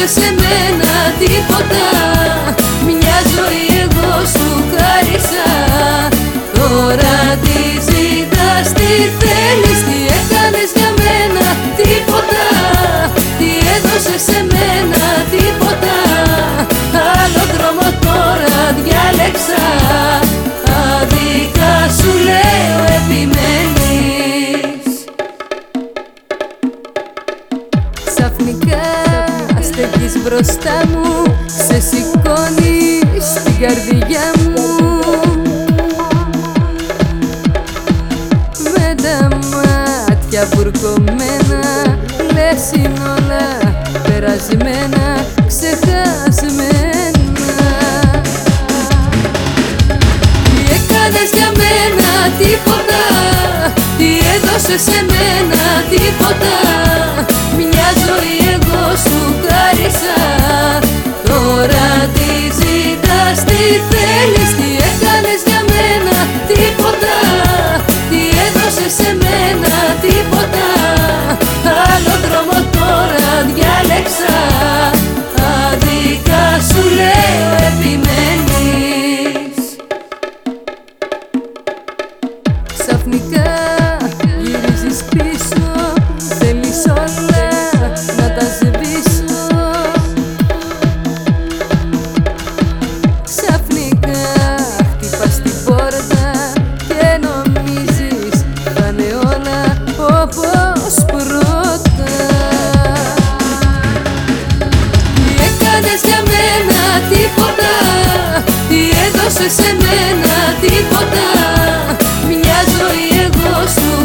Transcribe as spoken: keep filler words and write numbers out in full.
έδωσες σε μένα τίποτα. Μια ζωή εγώ σου χάρισα. Τώρα τι ζητάς, τι θέλεις, τι έκανες για μένα? Τίποτα. Τι έδωσες σε μένα? Τίποτα. Άλλο δρόμο τώρα διάλεξα. Άδικα σου λέω επιμένεις. Ξαφνικά στέκεις μπροστά μου, σε σηκώνεις στην καρδιά μου. Με τα μάτια βουρκωμένα λες είναι όλα περασμένα, ξεχασμένα. Τι έκανες για μένα? Τίποτα. Τι έδωσες σε μένα? Τίποτα. Μια ζωή εγώ σου χάρισα. Τώρα τι ζητάς, τι θέλεις, τι έκανες για μένα? Τίποτα. Τι έδωσες σε μένα? Τίποτα. Άλλο δρόμο τώρα διάλεξα. Άδικα σου λέω επιμένεις. Ξαφνικά γυρίζεις πίσω, θέλεις όλα να τα σβήσω. Ξαφνικά χτυπάς την πόρτα και νομίζεις πάνε όλα όπως πρώτα. Τι έκανες για μένα? Τίποτα. Τι έδωσες σε μένα? Τίποτα. Μια ζωή εγώ σου